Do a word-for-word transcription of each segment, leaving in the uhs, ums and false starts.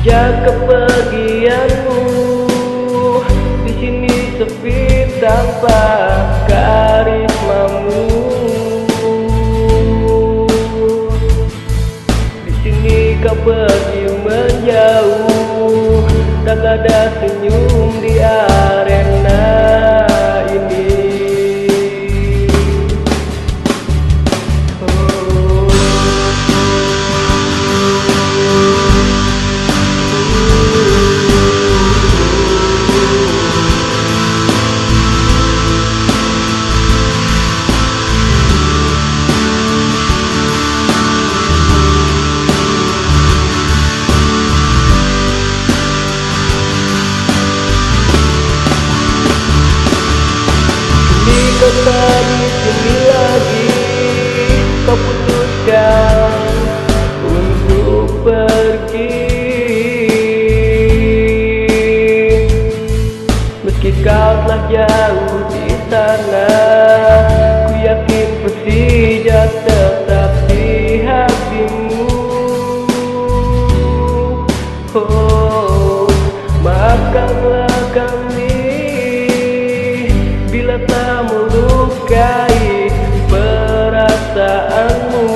Sejak kepergianmu, di sini sepi tanpa karismamu. Di sini kau pergi menjauh, tak ada senyum di arena ini. Kau tak di sini lagi, kau putuskan untuk pergi. Meski kau telah jauh di sana, ku yakin Persija tetap di hatimu. Oh, maafkanlah kami bila tak melukai perasaanmu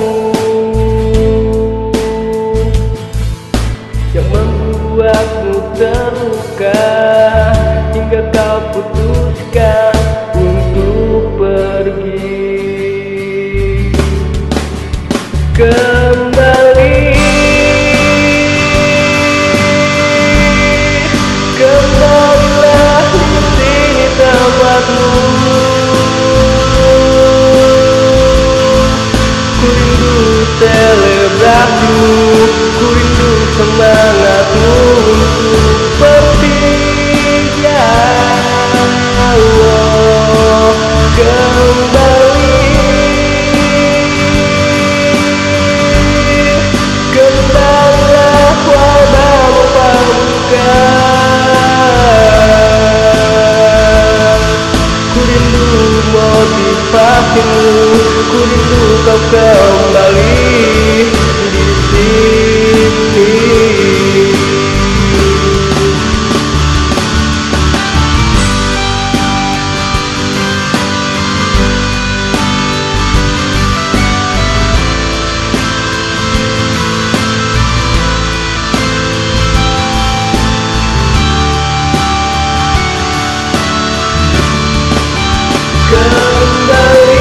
yang membuatmu terluka hingga kau putuskan untuk pergi. Kembali, kembalilah di sini tempatmu. Ku rindu selebrasimu, ku rindu semangatmu untuk Persija. Oh, kembali, kembalilah warnamu pamungkas. Ku rindu motivasimu, ku rindu kau kembali di sini. Kembali,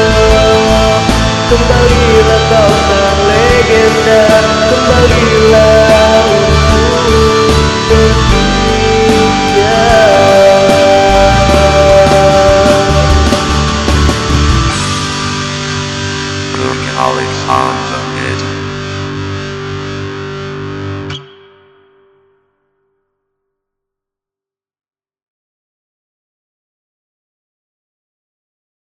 kembalilah kau sang legenda, kembalilah.